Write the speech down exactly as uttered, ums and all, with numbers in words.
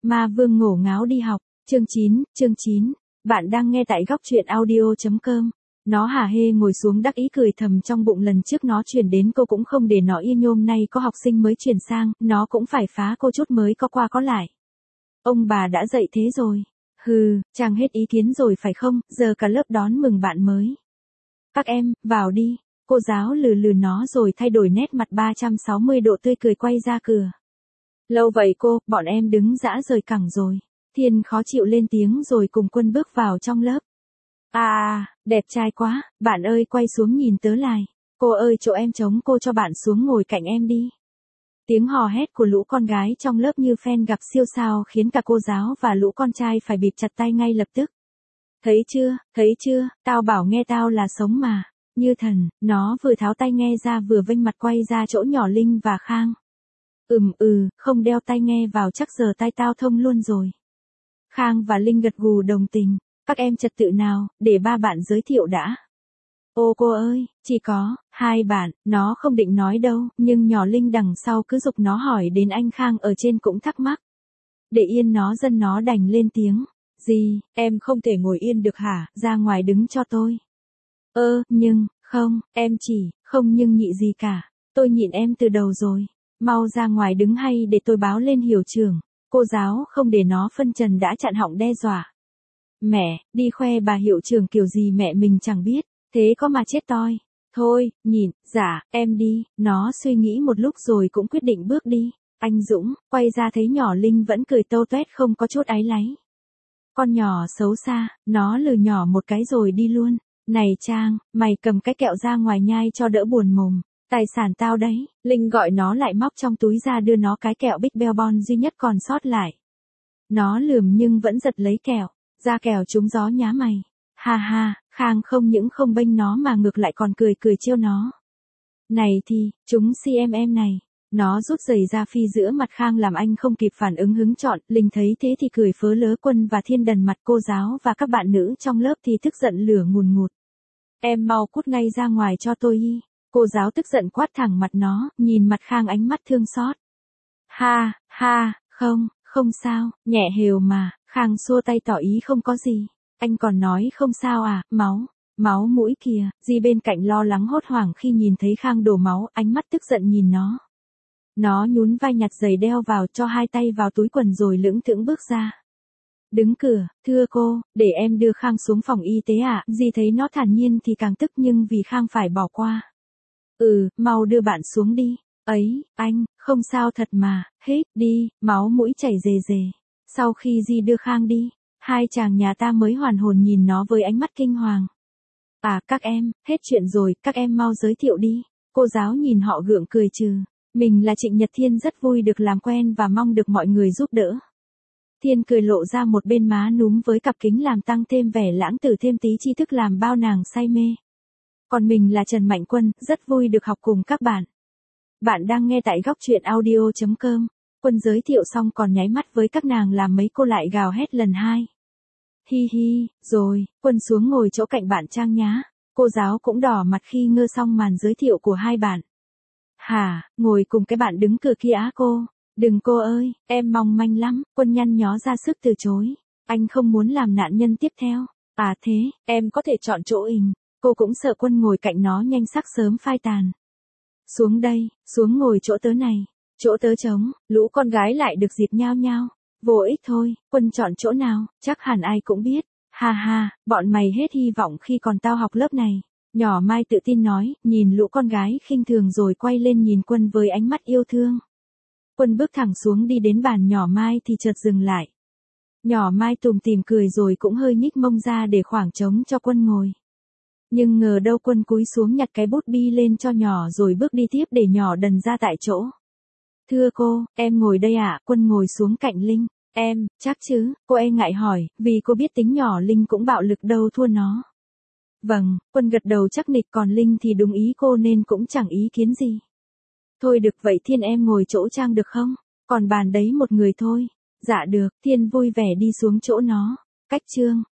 Ma vương ngổ ngáo đi học, chương chín, chương chín. Bạn đang nghe tại góc truyện audio.com. Nó hả hê ngồi xuống đắc ý cười thầm trong bụng, lần trước nó chuyển đến cô cũng không để nó yên, nhôm nay có học sinh mới chuyển sang, nó cũng phải phá cô chút mới có qua có lại. Ông bà đã dậy thế rồi. Hừ, chàng hết ý kiến rồi phải không, giờ cả lớp đón mừng bạn mới. Các em, vào đi. Cô giáo lừ lừ nó rồi thay đổi nét mặt ba trăm sáu mươi độ tươi cười quay ra cửa. Lâu vậy cô, bọn em đứng dã rời cẳng rồi. Thiên khó chịu lên tiếng rồi cùng Quân bước vào trong lớp. À, đẹp trai quá, bạn ơi quay xuống nhìn tớ lại. Cô ơi chỗ em trống, cô cho bạn xuống ngồi cạnh em đi. Tiếng hò hét của lũ con gái trong lớp như phen gặp siêu sao khiến cả cô giáo và lũ con trai phải bịt chặt tay ngay lập tức. Thấy chưa, thấy chưa, tao bảo nghe tao là sống mà. Như thần, nó vừa tháo tai nghe ra vừa vênh mặt quay ra chỗ nhỏ Linh và Khang. Ừm ừ, không đeo tai nghe vào chắc giờ tai tao thông luôn rồi. Khang và Linh gật gù đồng tình. Các em trật tự nào, để ba bạn giới thiệu đã. Ô cô ơi, chỉ có hai bạn, nó không định nói đâu, nhưng nhỏ Linh đằng sau cứ giục nó hỏi đến, anh Khang ở trên cũng thắc mắc. Để yên nó dân nó đành lên tiếng. Gì, em không thể ngồi yên được hả, ra ngoài đứng cho tôi. Ơ, nhưng, không, em chỉ, không nhưng nhị gì cả, tôi nhịn em từ đầu rồi. Mau ra ngoài đứng hay để tôi báo lên hiệu trưởng. Cô giáo không để nó phân trần đã chặn họng đe dọa. Mẹ, đi khoe bà hiệu trưởng kiểu gì mẹ mình chẳng biết, thế có mà chết toi. Thôi, nhịn, dạ, em đi, nó suy nghĩ một lúc rồi cũng quyết định bước đi. Anh Dũng, quay ra thấy nhỏ Linh vẫn cười tâu tuét không có chút áy náy. Con nhỏ xấu xa, nó lừ nhỏ một cái rồi đi luôn. Này Trang, mày cầm cái kẹo ra ngoài nhai cho đỡ buồn mồm. Tài sản tao đấy. Linh gọi nó lại móc trong túi ra đưa nó cái kẹo Big Bell Bon duy nhất còn sót lại. Nó lườm nhưng vẫn giật lấy kẹo. Ra kẹo trúng gió nhá mày. Ha ha, Khang không những không bênh nó mà ngược lại còn cười cười trêu nó. Này thì, chúng xê em em này. Nó rút giày ra phi giữa mặt Khang làm anh không kịp phản ứng hứng chọn. Linh thấy thế thì cười phớ lớ. Quân và Thiên đần mặt, cô giáo và các bạn nữ trong lớp thì tức giận lửa ngùn ngụt. Em mau cút ngay ra ngoài cho tôi y. Cô giáo tức giận quát thẳng mặt nó, nhìn mặt Khang ánh mắt thương xót. Ha, ha, không, không sao, nhẹ hều mà. Khang xua tay tỏ ý không có gì. Anh còn nói không sao à, máu, máu mũi kìa. Di bên cạnh lo lắng hốt hoảng khi nhìn thấy Khang đổ máu, ánh mắt tức giận nhìn nó. Nó nhún vai nhặt giày đeo vào, cho hai tay vào túi quần rồi lững thững bước ra. Đứng cửa, thưa cô, để em đưa Khang xuống phòng y tế ạ. À? Di thấy nó thản nhiên thì càng tức, nhưng vì Khang phải bỏ qua. Ừ, mau đưa bạn xuống đi. Ấy, anh, không sao thật mà, hết đi, máu mũi chảy rề rề. Sau khi Di đưa Khang đi, hai chàng nhà ta mới hoàn hồn nhìn nó với ánh mắt kinh hoàng. À, các em, hết chuyện rồi, các em mau giới thiệu đi. Cô giáo nhìn họ gượng cười trừ. Mình là Trịnh Nhật Thiên, rất vui được làm quen và mong được mọi người giúp đỡ. Thiên cười lộ ra một bên má núm với cặp kính làm tăng thêm vẻ lãng tử, thêm tí tri thức làm bao nàng say mê. Còn mình là Trần Mạnh Quân, rất vui được học cùng các bạn. Bạn đang nghe tại góc truyện audio.com. Quân giới thiệu xong còn nháy mắt với các nàng làm mấy cô lại gào hét lần hai. Hi hi, rồi, Quân xuống ngồi chỗ cạnh bạn Trang nhá. Cô giáo cũng đỏ mặt khi ngơ xong màn giới thiệu của hai bạn. Hả, ngồi cùng cái bạn đứng cửa kia á cô? Đừng cô ơi, em mong manh lắm. Quân nhăn nhó ra sức từ chối. Anh không muốn làm nạn nhân tiếp theo. À thế, em có thể chọn chỗ ình. Cô cũng sợ Quân ngồi cạnh nó nhanh sắc sớm phai tàn. Xuống đây, xuống ngồi chỗ tớ này. Chỗ tớ trống, lũ con gái lại được dịp nhao nhao. Vô ích thôi, Quân chọn chỗ nào, chắc hẳn ai cũng biết. Ha ha, bọn mày hết hy vọng khi còn tao học lớp này. Nhỏ Mai tự tin nói, nhìn lũ con gái khinh thường rồi quay lên nhìn Quân với ánh mắt yêu thương. Quân bước thẳng xuống đi đến bàn nhỏ Mai thì chợt dừng lại. Nhỏ Mai tủm tỉm cười rồi cũng hơi nhích mông ra để khoảng trống cho Quân ngồi. Nhưng ngờ đâu Quân cúi xuống nhặt cái bút bi lên cho nhỏ rồi bước đi tiếp để nhỏ đần ra tại chỗ. Thưa cô, em ngồi đây ạ. À? Quân ngồi xuống cạnh Linh. Em, chắc chứ, cô e ngại hỏi, vì cô biết tính nhỏ Linh cũng bạo lực đâu thua nó. Vâng, Quân gật đầu chắc nịch, còn Linh thì đúng ý cô nên cũng chẳng ý kiến gì. Thôi được vậy Thiên em ngồi chỗ Trang được không? Còn bàn đấy một người thôi. Dạ được, Thiên vui vẻ đi xuống chỗ nó. Cách Trương,